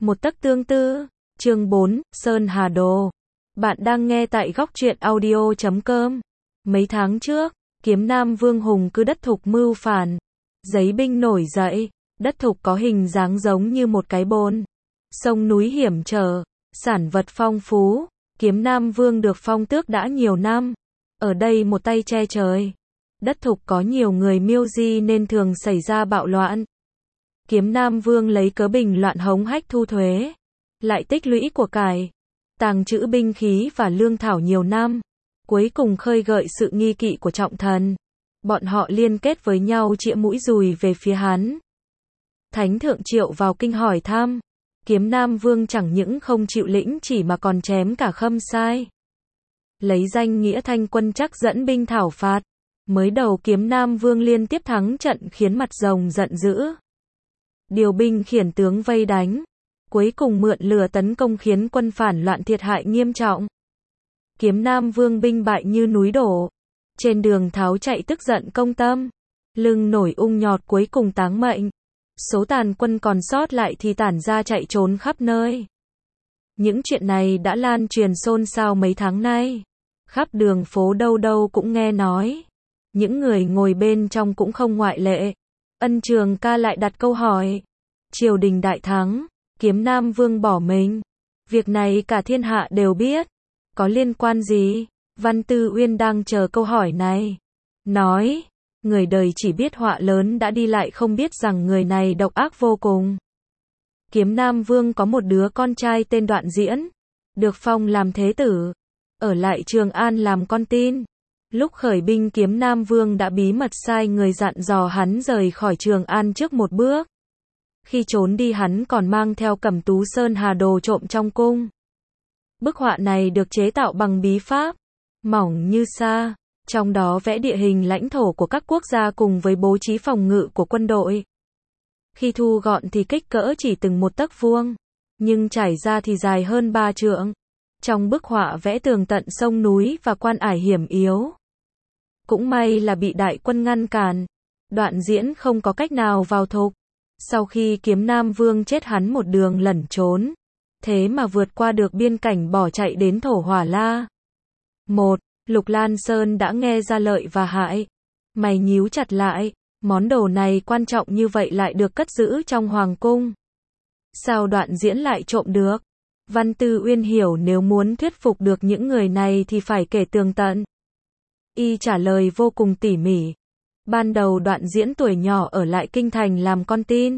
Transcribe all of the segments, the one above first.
Một tấc tương tư, chương 4, Sơn Hà Đồ. Bạn đang nghe tại góc truyện audio.com. Mấy tháng trước, Kiếm Nam Vương Hùng cứ đất Thục mưu phản. Giấy binh nổi dậy, đất Thục có hình dáng giống như một cái bồn. Sông núi hiểm trở, sản vật phong phú. Kiếm Nam Vương được phong tước đã nhiều năm. Ở đây một tay che trời. Đất Thục có nhiều người miêu di nên thường xảy ra bạo loạn. Kiếm Nam Vương lấy cớ bình loạn hống hách thu thuế, lại tích lũy của cải, tàng trữ binh khí và lương thảo nhiều năm, cuối cùng khơi gợi sự nghi kỵ của trọng thần. Bọn họ liên kết với nhau chĩa mũi dùi về phía hắn. Thánh thượng Triệu vào kinh hỏi thăm, Kiếm Nam Vương chẳng những không chịu lĩnh chỉ mà còn chém cả Khâm Sai. Lấy danh nghĩa thanh quân chắc dẫn binh thảo phạt. Mới đầu Kiếm Nam Vương liên tiếp thắng trận khiến mặt rồng giận dữ. Điều binh khiển tướng vây đánh, cuối cùng mượn lửa tấn công khiến quân phản loạn thiệt hại nghiêm trọng. Kiếm Nam Vương binh bại như núi đổ, trên đường tháo chạy tức giận công tâm, lưng nổi ung nhọt cuối cùng táng mệnh. Số tàn quân còn sót lại thì tản ra chạy trốn khắp nơi. Những chuyện này đã lan truyền xôn xao mấy tháng nay, khắp đường phố đâu đâu cũng nghe nói. Những người ngồi bên trong cũng không ngoại lệ. Ân Trường Ca lại đặt câu hỏi. Triều đình đại thắng, Kiếm Nam Vương bỏ mình. Việc này cả thiên hạ đều biết. Có liên quan gì? Văn Tư Uyên đang chờ câu hỏi này. Nói, người đời chỉ biết họa lớn đã đi lại không biết rằng người này độc ác vô cùng. Kiếm Nam Vương có một đứa con trai tên Đoạn Diễn, được phong làm thế tử, ở lại Trường An làm con tin. Lúc khởi binh Kiếm Nam Vương đã bí mật sai người dặn dò hắn rời khỏi Trường An trước một bước. Khi trốn đi hắn còn mang theo Cẩm Tú Sơn Hà Đồ trộm trong cung. Bức họa này được chế tạo bằng bí pháp, mỏng như sa, trong đó vẽ địa hình lãnh thổ của các quốc gia cùng với bố trí phòng ngự của quân đội. Khi thu gọn thì kích cỡ chỉ từng một tấc vuông, nhưng trải ra thì dài hơn 3 trượng. Trong bức họa vẽ tường tận sông núi và quan ải hiểm yếu. Cũng may là bị đại quân ngăn cản. Đoạn Diễn không có cách nào vào Thục. Sau khi Kiếm Nam Vương chết hắn một đường lẩn trốn. Thế mà vượt qua được biên cảnh bỏ chạy đến Thổ Hỏa La. Lục Lan Sơn đã nghe ra lợi và hại. Mày nhíu chặt lại. Món đồ này quan trọng như vậy lại được cất giữ trong hoàng cung. Sao Đoạn Diễn lại trộm được? Văn Tư Uyên hiểu nếu muốn thuyết phục được những người này thì phải kể tường tận. Y trả lời vô cùng tỉ mỉ. Ban đầu Đoạn Diễn tuổi nhỏ ở lại kinh thành làm con tin.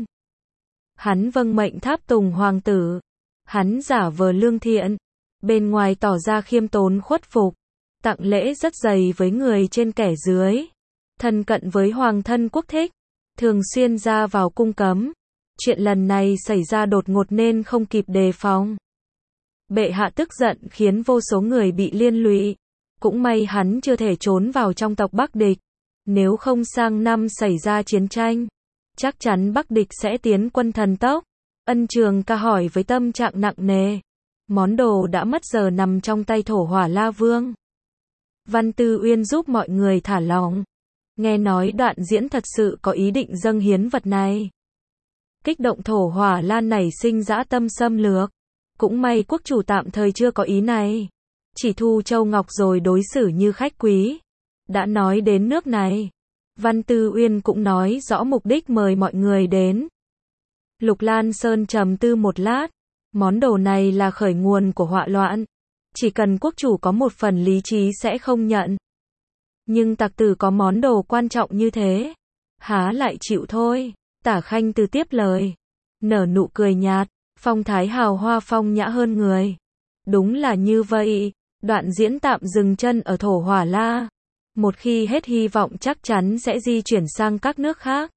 Hắn vâng mệnh tháp tùng hoàng tử. Hắn giả vờ lương thiện, bên ngoài tỏ ra khiêm tốn khuất phục, tặng lễ rất dày với người trên kẻ dưới, thân cận với hoàng thân quốc thích, thường xuyên ra vào cung cấm. Chuyện lần này xảy ra đột ngột nên không kịp đề phòng. Bệ hạ tức giận khiến vô số người bị liên lụy. Cũng may hắn chưa thể trốn vào trong tộc Bắc địch. Nếu không sang năm xảy ra chiến tranh, chắc chắn Bắc địch sẽ tiến quân thần tốc. Ân Trường Ca hỏi với tâm trạng nặng nề. Món đồ đã mất giờ nằm trong tay Thổ Hỏa La Vương. Văn Tư Uyên giúp mọi người thả lỏng. Nghe nói Đoạn Diễn thật sự có ý định dâng hiến vật này. Kích động Thổ Hỏa La nảy sinh dã tâm xâm lược. Cũng may quốc chủ tạm thời chưa có ý này. Chỉ thu châu ngọc rồi đối xử như khách quý. Đã nói đến nước này, Văn Tư Uyên cũng nói rõ mục đích mời mọi người đến. Lục Lan Sơn trầm tư một lát. Món đồ này là khởi nguồn của họa loạn. Chỉ cần quốc chủ có một phần lý trí sẽ không nhận. Nhưng tặc tử có món đồ quan trọng như thế, há lại chịu thôi. Tả Khanh Từ tiếp lời, nở nụ cười nhạt, phong thái hào hoa phong nhã hơn người. Đúng là như vậy. Đoạn Diễn tạm dừng chân ở Thổ Hỏa La. Một khi hết hy vọng chắc chắn sẽ di chuyển sang các nước khác.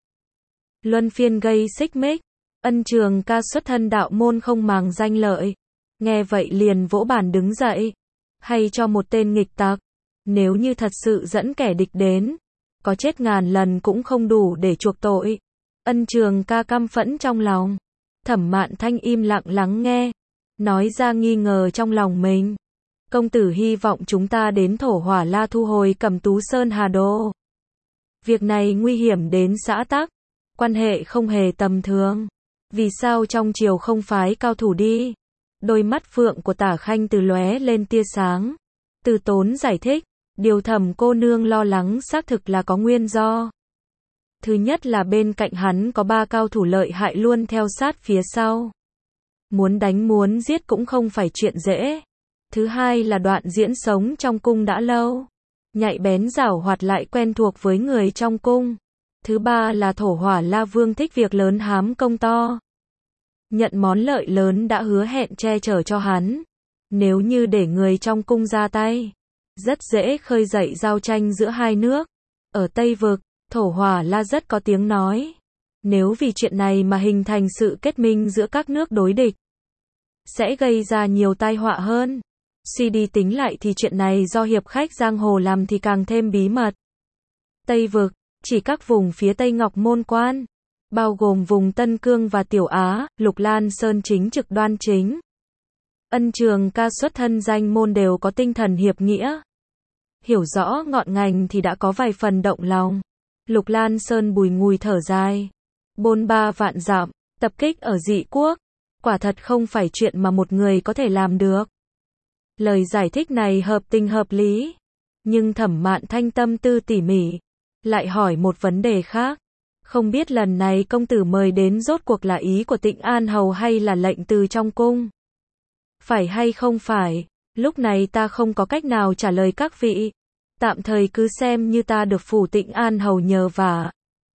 Luân phiên gây xích mích. Ân Trường Ca xuất thân đạo môn không màng danh lợi. Nghe vậy liền vỗ bàn đứng dậy. Hay cho một tên nghịch tặc. Nếu như thật sự dẫn kẻ địch đến, có chết ngàn lần cũng không đủ để chuộc tội. Ân Trường Ca căm phẫn trong lòng. Thẩm Mạn Thanh im lặng lắng nghe. Nói ra nghi ngờ trong lòng mình. Công tử hy vọng chúng ta đến Thổ Hỏa La thu hồi Cẩm Tú Sơn Hà Đồ. Việc này nguy hiểm đến xã tắc. Quan hệ không hề tầm thường. Vì sao trong triều không phái cao thủ đi? Đôi mắt phượng của Tả Khanh Từ lóe lên tia sáng. Từ Tốn giải thích, điều Thẩm cô nương lo lắng xác thực là có nguyên do. Thứ nhất là bên cạnh hắn có 3 cao thủ lợi hại luôn theo sát phía sau. Muốn đánh muốn giết cũng không phải chuyện dễ. Thứ hai là Đoạn Diễn sống trong cung đã lâu, nhạy bén giảo hoạt lại quen thuộc với người trong cung. Thứ ba là Thổ Hỏa La Vương thích việc lớn hám công to. Nhận món lợi lớn đã hứa hẹn che chở cho hắn. Nếu như để người trong cung ra tay, rất dễ khơi dậy giao tranh giữa hai nước. Ở Tây Vực, Thổ Hỏa La rất có tiếng nói. Nếu vì chuyện này mà hình thành sự kết minh giữa các nước đối địch, sẽ gây ra nhiều tai họa hơn. Suy đi tính lại thì chuyện này do hiệp khách giang hồ làm thì càng thêm bí mật. Tây Vực, chỉ các vùng phía Tây Ngọc Môn Quan, bao gồm vùng Tân Cương và Tiểu Á, Lục Lan Sơn chính trực đoan chính. Ân Trường Ca xuất thân danh môn đều có tinh thần hiệp nghĩa. Hiểu rõ ngọn ngành thì đã có vài phần động lòng. Lục Lan Sơn bùi ngùi thở dài. Bôn ba vạn dặm, tập kích ở dị quốc. Quả thật không phải chuyện mà một người có thể làm được. Lời giải thích này hợp tình hợp lý. Nhưng Thẩm Mạn Thanh tâm tư tỉ mỉ, lại hỏi một vấn đề khác. Không biết lần này công tử mời đến rốt cuộc là ý của Tịnh An Hầu hay là lệnh từ trong cung? Phải hay không phải, lúc này ta không có cách nào trả lời các vị. Tạm thời cứ xem như ta được phủ Tịnh An Hầu nhờ vả.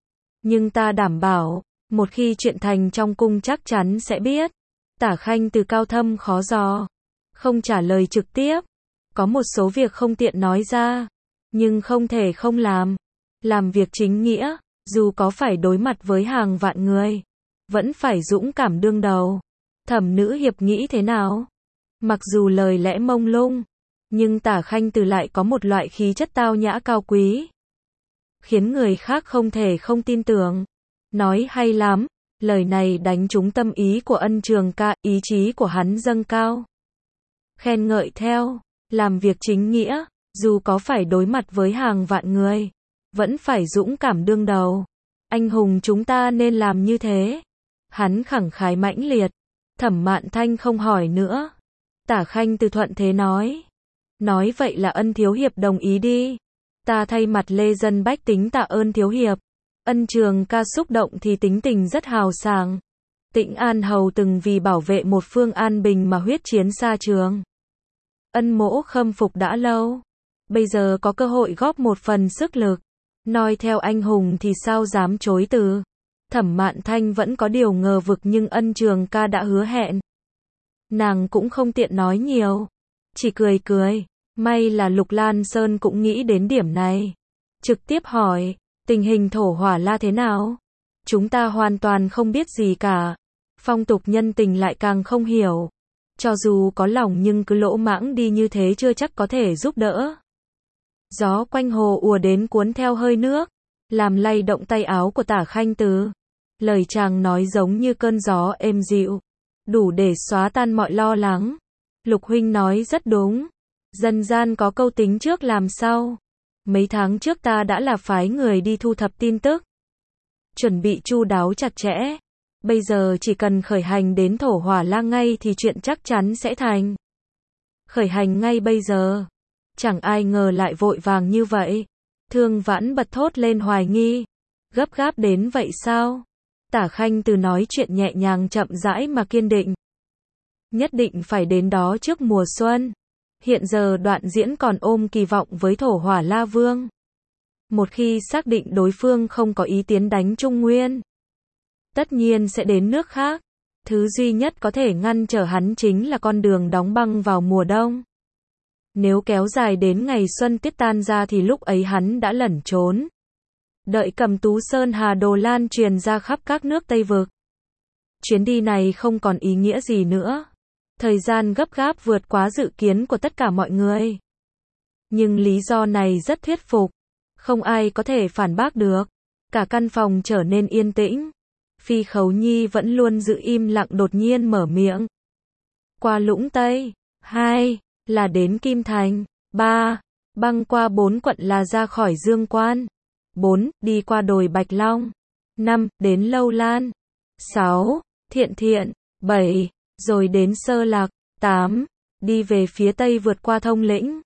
Nhưng ta đảm bảo, một khi chuyện thành trong cung chắc chắn sẽ biết. Tả Khanh Từ cao thâm khó dò, không trả lời trực tiếp. Có một số việc không tiện nói ra, nhưng không thể không làm. Làm việc chính nghĩa, dù có phải đối mặt với hàng vạn người, vẫn phải dũng cảm đương đầu. Thẩm nữ hiệp nghĩ thế nào? Mặc dù lời lẽ mông lung, nhưng Tả Khanh Từ lại có một loại khí chất tao nhã cao quý, khiến người khác không thể không tin tưởng. Nói hay lắm, lời này đánh trúng tâm ý của Ân Trường Ca, ý chí của hắn dâng cao. Khen ngợi theo, làm việc chính nghĩa, dù có phải đối mặt với hàng vạn người, vẫn phải dũng cảm đương đầu. Anh hùng chúng ta nên làm như thế. Hắn khẳng khái mãnh liệt. Thẩm Mạn Thanh không hỏi nữa. Tả Khanh Từ thuận thế nói. Nói vậy là Ân thiếu hiệp đồng ý đi. Ta thay mặt lê dân bách tính tạ ơn thiếu hiệp. Ân Trường Ca xúc động thì tính tình rất hào sảng. Tịnh An Hầu từng vì bảo vệ một phương an bình mà huyết chiến xa trường. Ân mỗ khâm phục đã lâu. Bây giờ có cơ hội góp một phần sức lực, noi theo anh hùng thì sao dám chối từ. Thẩm Mạn Thanh vẫn có điều ngờ vực nhưng Ân Trường Ca đã hứa hẹn. Nàng cũng không tiện nói nhiều, chỉ cười cười. May là Lục Lan Sơn cũng nghĩ đến điểm này. Trực tiếp hỏi, tình hình Thổ Hỏa La thế nào? Chúng ta hoàn toàn không biết gì cả. Phong tục nhân tình lại càng không hiểu. Cho dù có lòng nhưng cứ lỗ mãng đi như thế chưa chắc có thể giúp đỡ. Gió quanh hồ ùa đến cuốn theo hơi nước, làm lay động tay áo của Tả Khanh Từ. Lời chàng nói giống như cơn gió êm dịu, đủ để xóa tan mọi lo lắng. Lục huynh nói rất đúng. Dân gian có câu tính trước làm sau. Mấy tháng trước ta đã là phái người đi thu thập tin tức, chuẩn bị chu đáo chặt chẽ. Bây giờ chỉ cần khởi hành đến Thổ Hỏa La ngay thì chuyện chắc chắn sẽ thành. Khởi hành ngay bây giờ. Chẳng ai ngờ lại vội vàng như vậy. Thương Vãn bật thốt lên hoài nghi. Gấp gáp đến vậy sao? Tả Khanh Từ nói chuyện nhẹ nhàng chậm rãi mà kiên định. Nhất định phải đến đó trước mùa xuân. Hiện giờ Đoạn Diễn còn ôm kỳ vọng với Thổ Hỏa La Vương. Một khi xác định đối phương không có ý tiến đánh Trung Nguyên, tất nhiên sẽ đến nước khác. Thứ duy nhất có thể ngăn trở hắn chính là con đường đóng băng vào mùa đông. Nếu kéo dài đến ngày xuân tiết tan ra thì lúc ấy hắn đã lẩn trốn. Đợi Cầm Tú Sơn Hà Đồ lan truyền ra khắp các nước Tây Vực. Chuyến đi này không còn ý nghĩa gì nữa. Thời gian gấp gáp vượt quá dự kiến của tất cả mọi người. Nhưng lý do này rất thuyết phục. Không ai có thể phản bác được. Cả căn phòng trở nên yên tĩnh. Phi Khấu Nhi vẫn luôn giữ im lặng đột nhiên mở miệng. Qua Lũng Tây. 2. Là đến Kim Thành. 3. Băng qua 4 quận là ra khỏi Dương Quan. 4. Đi qua đồi Bạch Long. 5. Đến Lâu Lan. 6. Thiện Thiện, 7, rồi đến Sơ Lạc, 8, đi về phía tây vượt qua Thông Lĩnh,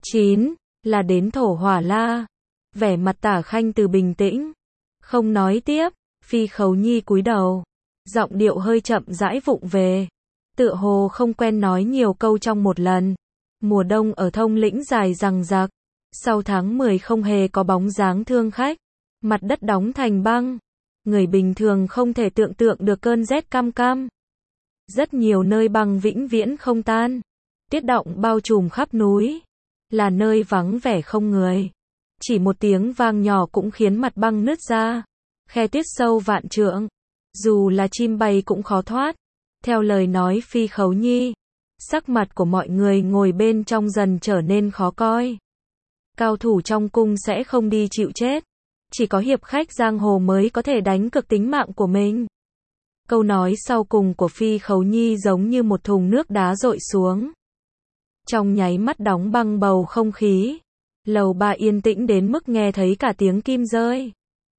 9, là đến Thổ Hỏa La. Vẻ mặt Tả Khanh Từ bình tĩnh, không nói tiếp. Phi Khấu Nhi cúi đầu, giọng điệu hơi chậm rãi vụng về, tựa hồ không quen nói nhiều câu trong một lần. Mùa đông ở Thông Lĩnh dài dằng dặc, sau tháng 10 không hề có bóng dáng thương khách, mặt đất đóng thành băng, người bình thường không thể tưởng tượng được cơn rét căm căm. Rất nhiều nơi băng vĩnh viễn không tan, tuyết động bao trùm khắp núi, là nơi vắng vẻ không người. Chỉ một tiếng vang nhỏ cũng khiến mặt băng nứt ra, khe tuyết sâu vạn trượng, dù là chim bay cũng khó thoát. Theo lời nói Phi Khấu Nhi, sắc mặt của mọi người ngồi bên trong dần trở nên khó coi. Cao thủ trong cung sẽ không đi chịu chết, chỉ có hiệp khách giang hồ mới có thể đánh cược tính mạng của mình. Câu nói sau cùng của Phi Khấu Nhi giống như một thùng nước đá dội xuống, trong nháy mắt đóng băng bầu không khí. Lầu ba yên tĩnh đến mức nghe thấy cả tiếng kim rơi.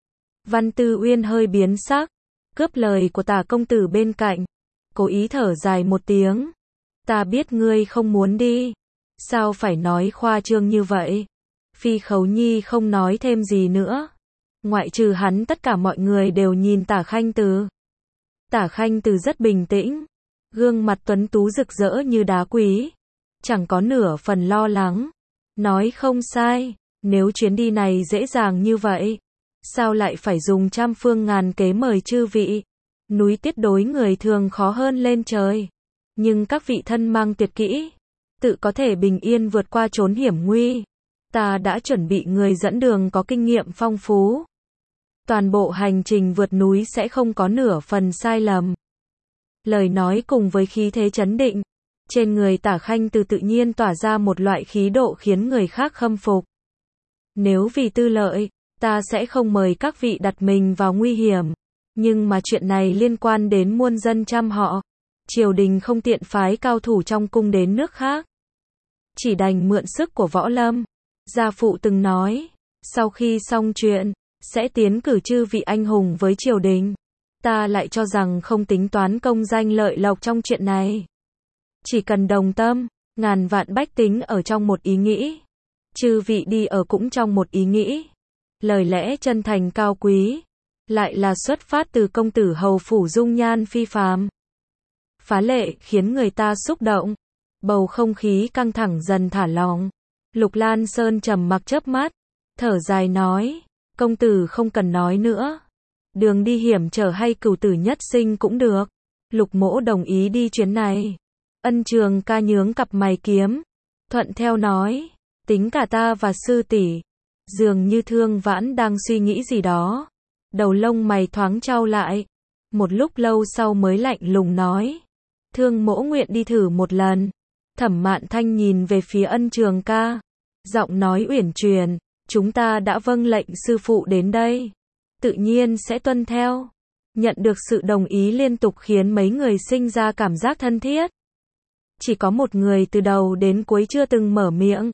Văn Tư Uyên hơi biến sắc, cướp lời của Tả công tử bên cạnh, cố ý thở dài một tiếng. Ta biết ngươi không muốn đi, sao phải nói khoa trương như vậy? Phi Khấu Nhi không nói thêm gì nữa. Ngoại trừ hắn tất cả mọi người đều nhìn Tả Khanh Từ. Tả Khanh Từ rất bình tĩnh, gương mặt tuấn tú rực rỡ như đá quý, chẳng có nửa phần lo lắng. Nói không sai, nếu chuyến đi này dễ dàng như vậy, sao lại phải dùng trăm phương ngàn kế mời chư vị? Núi Tiết đối người thường khó hơn lên trời, nhưng các vị thân mang tuyệt kỹ, tự có thể bình yên vượt qua chốn hiểm nguy. Ta đã chuẩn bị người dẫn đường có kinh nghiệm phong phú. Toàn bộ hành trình vượt núi sẽ không có nửa phần sai lầm. Lời nói cùng với khí thế chấn định, trên người Tả Khanh Từ tự nhiên tỏa ra một loại khí độ khiến người khác khâm phục. Nếu vì tư lợi, ta sẽ không mời các vị đặt mình vào nguy hiểm. Nhưng mà chuyện này liên quan đến muôn dân trăm họ. Triều đình không tiện phái cao thủ trong cung đến nước khác, chỉ đành mượn sức của võ lâm. Gia phụ từng nói, sau khi xong chuyện, sẽ tiến cử chư vị anh hùng với triều đình. Ta lại cho rằng không tính toán công danh lợi lộc trong chuyện này. Chỉ cần đồng tâm, ngàn vạn bách tính ở trong một ý nghĩ. Chư vị đi ở cũng trong một ý nghĩ. Lời lẽ chân thành cao quý, lại là xuất phát từ công tử hầu phủ dung nhan phi phàm. Phá lệ khiến người ta xúc động. Bầu không khí căng thẳng dần thả lỏng. Lục Lan Sơn trầm mặc chớp mắt, thở dài nói, công tử không cần nói nữa. Đường đi hiểm trở hay cửu tử nhất sinh cũng được. Lục mỗ đồng ý đi chuyến này. Ân Trường Ca nhướng cặp mày kiếm, thuận theo nói, tính cả ta và sư tỷ. Dường như Thương Vãn đang suy nghĩ gì đó, đầu lông mày thoáng chau lại, một lúc lâu sau mới lạnh lùng nói, Thương mỗ nguyện đi thử một lần. Thẩm Mạn Thanh nhìn về phía Ân Trường Ca, giọng nói uyển chuyển, chúng ta đã vâng lệnh sư phụ đến đây, tự nhiên sẽ tuân theo. Nhận được sự đồng ý liên tục khiến mấy người sinh ra cảm giác thân thiết. Chỉ có một người từ đầu đến cuối chưa từng mở miệng.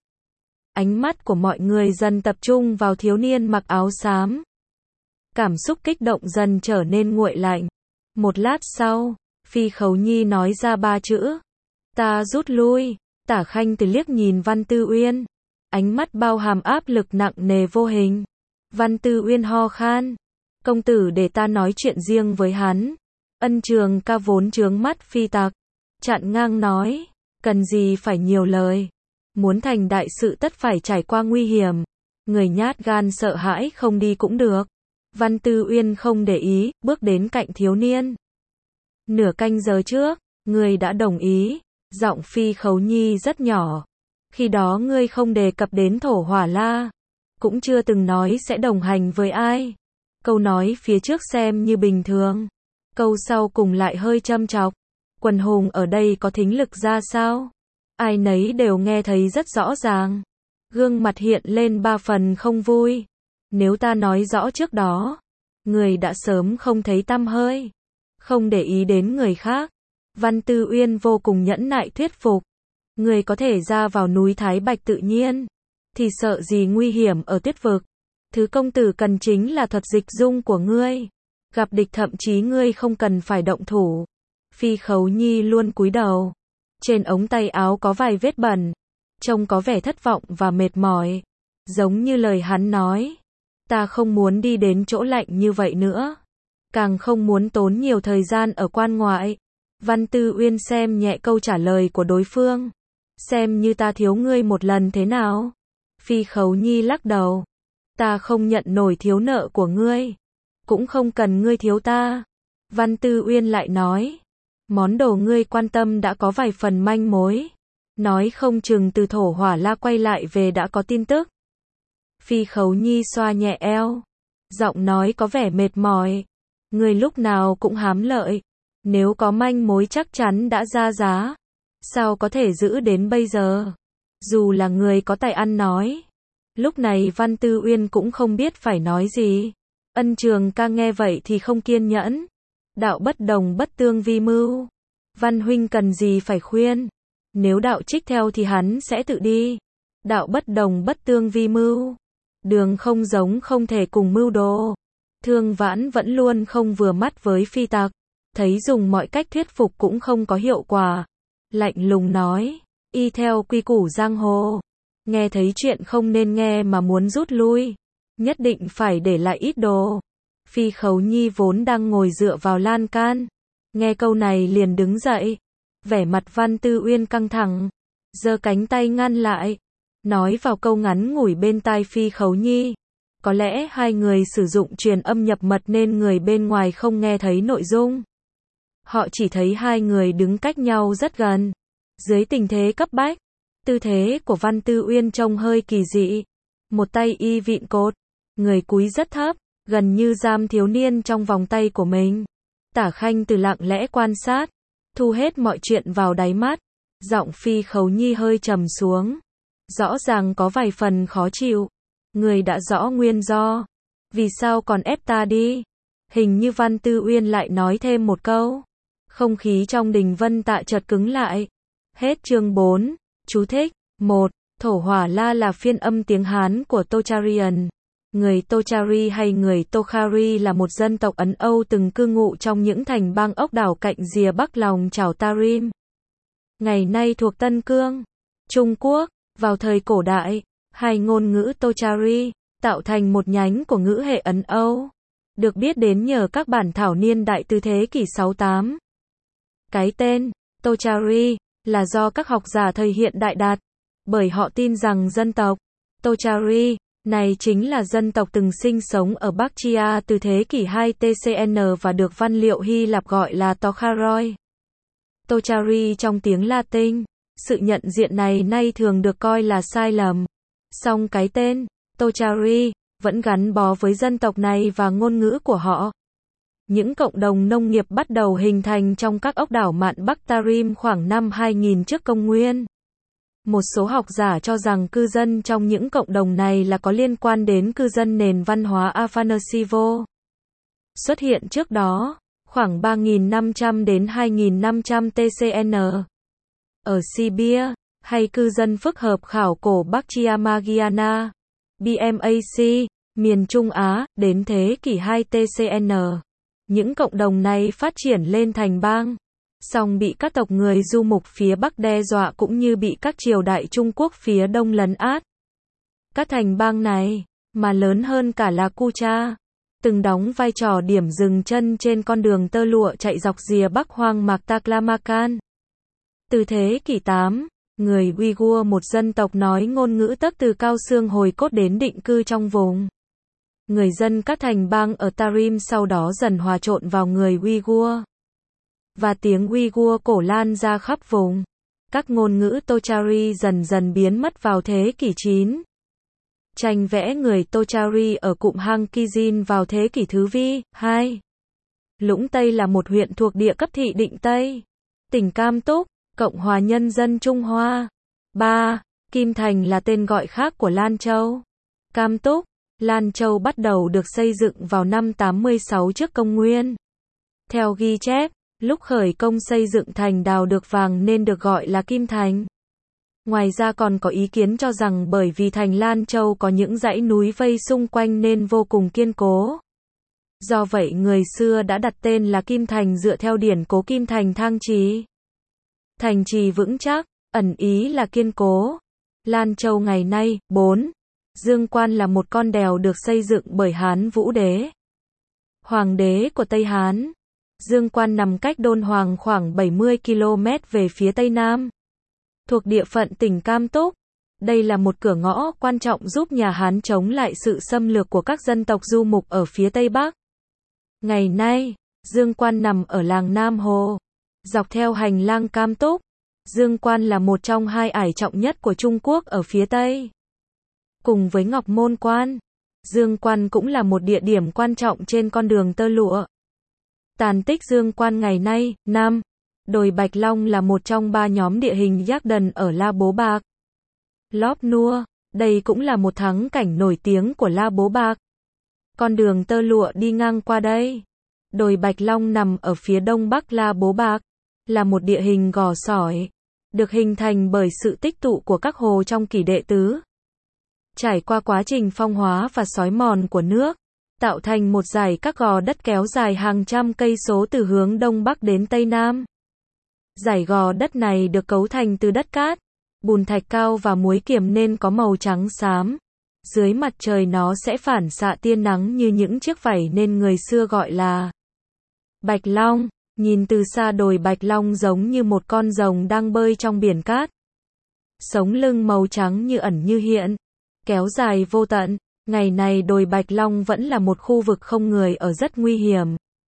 Ánh mắt của mọi người dần tập trung vào thiếu niên mặc áo xám. Cảm xúc kích động dần trở nên nguội lạnh. Một lát sau, Phi Khấu Nhi nói ra 3 chữ. Ta rút lui. Tả Khanh Từ liếc nhìn Văn Tư Uyên, ánh mắt bao hàm áp lực nặng nề vô hình. Văn Tư Uyên ho khan. Công tử để ta nói chuyện riêng với hắn. Ân Trường Ca vốn trướng mắt Phi Tặc, chặn ngang nói, cần gì phải nhiều lời. Muốn thành đại sự tất phải trải qua nguy hiểm. Người nhát gan sợ hãi không đi cũng được. Văn Tư Uyên không để ý, bước đến cạnh thiếu niên. Nửa canh giờ trước, ngươi đã đồng ý. Giọng Phi Khấu Nhi rất nhỏ. Khi đó ngươi không đề cập đến Thổ Hỏa La, cũng chưa từng nói sẽ đồng hành với ai. Câu nói phía trước xem như bình thường, câu sau cùng lại hơi châm chọc. Quần hùng ở đây có thính lực ra sao? Ai nấy đều nghe thấy rất rõ ràng. Gương mặt hiện lên 3 phần không vui. Nếu ta nói rõ trước đó, người đã sớm không thấy tăm hơi, không để ý đến người khác. Văn Tư Uyên vô cùng nhẫn nại thuyết phục. Người có thể ra vào núi Thái Bạch tự nhiên, thì sợ gì nguy hiểm ở tuyết vực. Thứ công tử cần chính là thuật dịch dung của ngươi. Gặp địch thậm chí ngươi không cần phải động thủ. Phi Khấu Nhi luôn cúi đầu. Trên ống tay áo có vài vết bẩn. Trông có vẻ thất vọng và mệt mỏi. Giống như lời hắn nói. Ta không muốn đi đến chỗ lạnh như vậy nữa. Càng không muốn tốn nhiều thời gian ở quan ngoại. Văn Tư Uyên xem nhẹ câu trả lời của đối phương. Xem như ta thiếu ngươi một lần thế nào? Phi Khấu Nhi lắc đầu. Ta không nhận nổi thiếu nợ của ngươi. Cũng không cần ngươi thiếu ta. Văn Tư Uyên lại nói. Món đồ ngươi quan tâm đã có vài phần manh mối. Nói không chừng từ Thổ Hỏa La quay lại về đã có tin tức. Phi Khấu Nhi xoa nhẹ eo. Giọng nói có vẻ mệt mỏi. Ngươi lúc nào cũng hám lợi. Nếu có manh mối chắc chắn đã ra giá. Sao có thể giữ đến bây giờ? Dù là người có tài ăn nói. Lúc này Văn Tư Uyên cũng không biết phải nói gì. Ân Trường ca nghe vậy thì không kiên nhẫn. Đạo bất đồng bất tương vi mưu. Văn huynh cần gì phải khuyên. Nếu đạo trích theo thì hắn sẽ tự đi. Đạo bất đồng bất tương vi mưu. Đường không giống không thể cùng mưu đồ. Thương Vãn vẫn luôn không vừa mắt với Phi Tặc. Thấy dùng mọi cách thuyết phục cũng không có hiệu quả. Lạnh lùng nói. Y theo quy củ giang hồ. Nghe thấy chuyện không nên nghe mà muốn rút lui. Nhất định phải để lại ít đồ. Phi Khấu Nhi vốn đang ngồi dựa vào lan can. Nghe câu này liền đứng dậy. Vẻ mặt Văn Tư Uyên căng thẳng. Giơ cánh tay ngăn lại. Nói vào câu ngắn ngủi bên tai Phi Khấu Nhi. Có lẽ hai người sử dụng truyền âm nhập mật nên người bên ngoài không nghe thấy nội dung. Họ chỉ thấy hai người đứng cách nhau rất gần. Dưới tình thế cấp bách. Tư thế của Văn Tư Uyên trông hơi kỳ dị. Một tay y vịn cột. Người cúi rất thấp. Gần như giam thiếu niên trong vòng tay của mình. Tả Khanh Từ lặng lẽ quan sát. Thu hết mọi chuyện vào đáy mắt. Giọng Phi Khấu Nhi hơi trầm xuống. Rõ ràng có vài phần khó chịu. Người đã rõ nguyên do. Vì sao còn ép ta đi? Hình như Văn Tư Uyên lại nói thêm một câu. Không khí trong đình Vân Tạ chợt cứng lại. Hết chương 4. Chú thích. 1. Thổ Hỏa La là phiên âm tiếng Hán của Tocharian. Người Tochari hay người Tokhari là một dân tộc Ấn Âu từng cư ngụ trong những thành bang ốc đảo cạnh rìa bắc lòng chảo Tarim. Ngày nay thuộc Tân Cương, Trung Quốc. Vào thời cổ đại, hai ngôn ngữ Tochari tạo thành một nhánh của ngữ hệ Ấn Âu. Được biết đến nhờ các bản thảo niên đại từ thế kỷ 6-8. Cái tên Tochari là do các học giả thời hiện đại đặt, bởi họ tin rằng dân tộc Tochari này chính là dân tộc từng sinh sống ở Bắc Chia từ thế kỷ 2 TCN và được văn liệu Hy Lạp gọi là Tokharoi. Tochari trong tiếng Latin, sự nhận diện này nay thường được coi là sai lầm. Song cái tên Tochari vẫn gắn bó với dân tộc này và ngôn ngữ của họ. Những cộng đồng nông nghiệp bắt đầu hình thành trong các ốc đảo mạn Bắc Tarim khoảng năm 2000 trước công nguyên. Một số học giả cho rằng cư dân trong những cộng đồng này là có liên quan đến cư dân nền văn hóa Afanasivo. Xuất hiện trước đó, khoảng 3.500 đến 2.500 TCN. Ở Sibia, hay cư dân phức hợp khảo cổ Bắc Chia Magiana, BMAC, miền Trung Á, đến thế kỷ 2 TCN. Những cộng đồng này phát triển lên thành bang. Song bị các tộc người du mục phía Bắc đe dọa cũng như bị các triều đại Trung Quốc phía Đông lấn át. Các thành bang này, mà lớn hơn cả là Kucha, từng đóng vai trò điểm dừng chân trên con đường tơ lụa chạy dọc rìa Bắc hoang mạc Taklamakan. Từ thế kỷ 8, người Uyghur, một dân tộc nói ngôn ngữ Tấc từ Cao Xương hồi cốt đến định cư trong vùng. Người dân các thành bang ở Tarim sau đó dần hòa trộn vào người Uyghur. Và tiếng Uyghur cổ lan ra khắp vùng. Các ngôn ngữ Tochari dần dần biến mất vào thế kỷ 9. Tranh vẽ người Tochari ở cụm hang Kijin vào thế kỷ thứ Vi 2. Lũng Tây là một huyện thuộc địa cấp thị Định Tây, tỉnh Cam Túc, Cộng hòa Nhân dân Trung Hoa. 3. Kim Thành là tên gọi khác của Lan Châu. Cam Túc, Lan Châu bắt đầu được xây dựng vào năm 86 trước công nguyên. Theo ghi chép, lúc khởi công xây dựng thành đào được vàng nên được gọi là Kim Thành. Ngoài ra còn có ý kiến cho rằng bởi vì thành Lan Châu có những dãy núi vây xung quanh nên vô cùng kiên cố. Do vậy người xưa đã đặt tên là Kim Thành dựa theo điển cố Kim Thành Thang Trì. Thành trì vững chắc, ẩn ý là kiên cố. Lan Châu ngày nay, 4. Dương Quan là một con đèo được xây dựng bởi Hán Vũ Đế, Hoàng đế của Tây Hán. Dương Quan nằm cách Đôn Hoàng khoảng 70 km về phía tây nam, thuộc địa phận tỉnh Cam Túc. Đây là một cửa ngõ quan trọng giúp nhà Hán chống lại sự xâm lược của các dân tộc du mục ở phía Tây Bắc. Ngày nay, Dương Quan nằm ở làng Nam Hồ, dọc theo hành lang Cam Túc. Dương Quan là một trong hai ải trọng nhất của Trung Quốc ở phía Tây. Cùng với Ngọc Môn Quan, Dương Quan cũng là một địa điểm quan trọng trên con đường tơ lụa. Tàn tích Dương Quan ngày nay, 5. Đồi Bạch Long là một trong 3 nhóm địa hình Yác Đần ở La Bố Bạc. Lop Nua, đây cũng là một thắng cảnh nổi tiếng của La Bố Bạc. Con đường tơ lụa đi ngang qua đây. Đồi Bạch Long nằm ở phía đông bắc La Bố Bạc, là một địa hình gò sỏi, được hình thành bởi sự tích tụ của các hồ trong Kỷ Đệ Tứ. Trải qua quá trình phong hóa và xói mòn của nước, tạo thành một dải các gò đất kéo dài hàng trăm cây số từ hướng đông bắc đến tây nam. Dải gò đất này được cấu thành từ đất cát, bùn thạch cao và muối kiềm nên có màu trắng xám. Dưới mặt trời nó sẽ phản xạ tia nắng như những chiếc vảy nên người xưa gọi là Bạch Long. Nhìn từ xa đồi Bạch Long giống như một con rồng đang bơi trong biển cát. Sống lưng màu trắng như ẩn như hiện, kéo dài vô tận. Ngày này đồi Bạch Long vẫn là một khu vực không người ở rất nguy hiểm.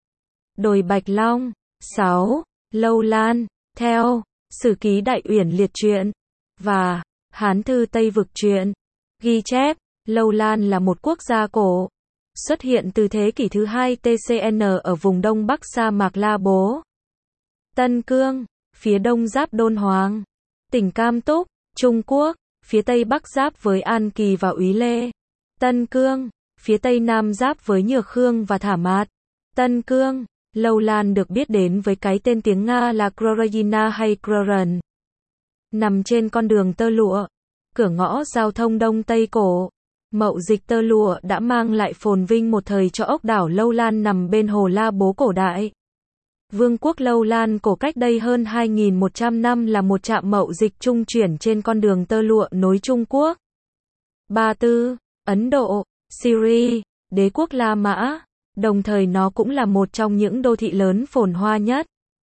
Đồi Bạch Long. 6. Lâu Lan. Theo Sử ký Đại Uyển Liệt Truyện và Hán thư Tây Vực Truyện ghi chép, Lâu Lan là một quốc gia cổ, xuất hiện từ thế kỷ thứ 2 TCN ở vùng đông bắc sa mạc La Bố. Tân Cương, phía đông giáp Đôn Hoàng, tỉnh Cam Túc, Trung Quốc, phía tây bắc giáp với An Kỳ và Úy Lê. Tân Cương, phía tây nam giáp với Nhược Khương và Thả Mạt. Tân Cương, Lâu Lan được biết đến với cái tên tiếng Nga là Krorayina hay Kroran. Nằm trên con đường tơ lụa, cửa ngõ giao thông đông tây cổ. Mậu dịch tơ lụa đã mang lại phồn vinh một thời cho ốc đảo Lâu Lan nằm bên hồ La Bố cổ đại. Vương quốc Lâu Lan cổ cách đây hơn 2.100 năm là một trạm mậu dịch trung chuyển trên con đường tơ lụa nối Trung Quốc, Ba Tư, Ấn Độ, Syria, đế quốc La Mã. Đồng thời nó cũng là một trong những đô thị lớn phồn hoa nhất,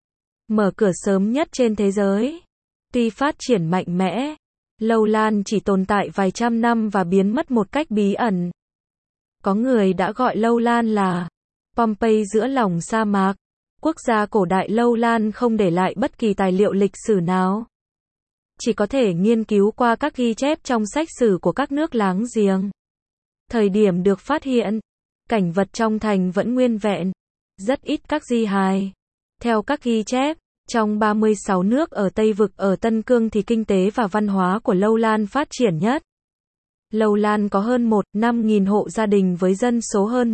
mở cửa sớm nhất trên thế giới. Tuy phát triển mạnh mẽ, Lâu Lan chỉ tồn tại vài trăm năm và biến mất một cách bí ẩn. Có người đã gọi Lâu Lan là Pompeii giữa lòng sa mạc. Quốc gia cổ đại Lâu Lan không để lại bất kỳ tài liệu lịch sử nào. Chỉ có thể nghiên cứu qua các ghi chép trong sách sử của các nước láng giềng. Thời điểm được phát hiện, cảnh vật trong thành vẫn nguyên vẹn, rất ít các di hài. Theo các ghi chép, trong 36 nước ở Tây Vực ở Tân Cương thì kinh tế và văn hóa của Lâu Lan phát triển nhất. Lâu Lan có hơn 1.500 hộ gia đình với dân số hơn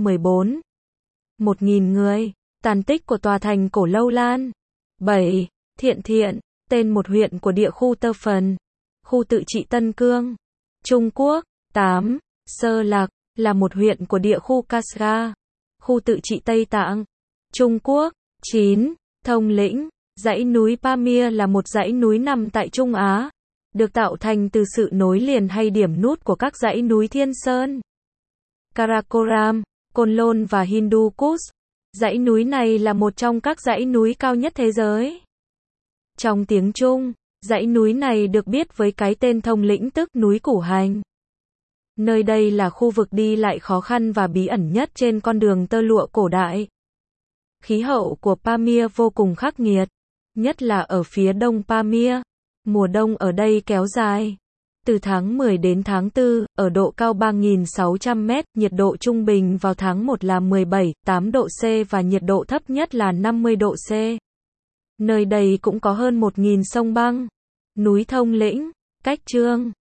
1.000 người. Tàn tích của tòa thành cổ Lâu Lan. 7. Thiện Thiện, tên một huyện của địa khu Tơ Phần, khu tự trị Tân Cương, Trung Quốc. 8. Sơ Lạc, là một huyện của địa khu Kashgar, khu tự trị Tây Tạng, Trung Quốc. 9. Thông Lĩnh, dãy núi Pamir là một dãy núi nằm tại Trung Á, được tạo thành từ sự nối liền hay điểm nút của các dãy núi Thiên Sơn, Karakoram, Côn Lôn và Hindu Kush. Dãy núi này là một trong các dãy núi cao nhất thế giới. Trong tiếng Trung, dãy núi này được biết với cái tên Thông Lĩnh tức núi Củ Hành. Nơi đây là khu vực đi lại khó khăn và bí ẩn nhất trên con đường tơ lụa cổ đại. Khí hậu của Pamir vô cùng khắc nghiệt, nhất là ở phía đông Pamir. Mùa đông ở đây kéo dài từ tháng 10 đến tháng 4, ở độ cao 3.600 mét, nhiệt độ trung bình vào tháng 1 là 17,8 độ C và nhiệt độ thấp nhất là 50 độ C. Nơi đây cũng có hơn 1.000 sông băng. Núi Thông Lĩnh, cách Chương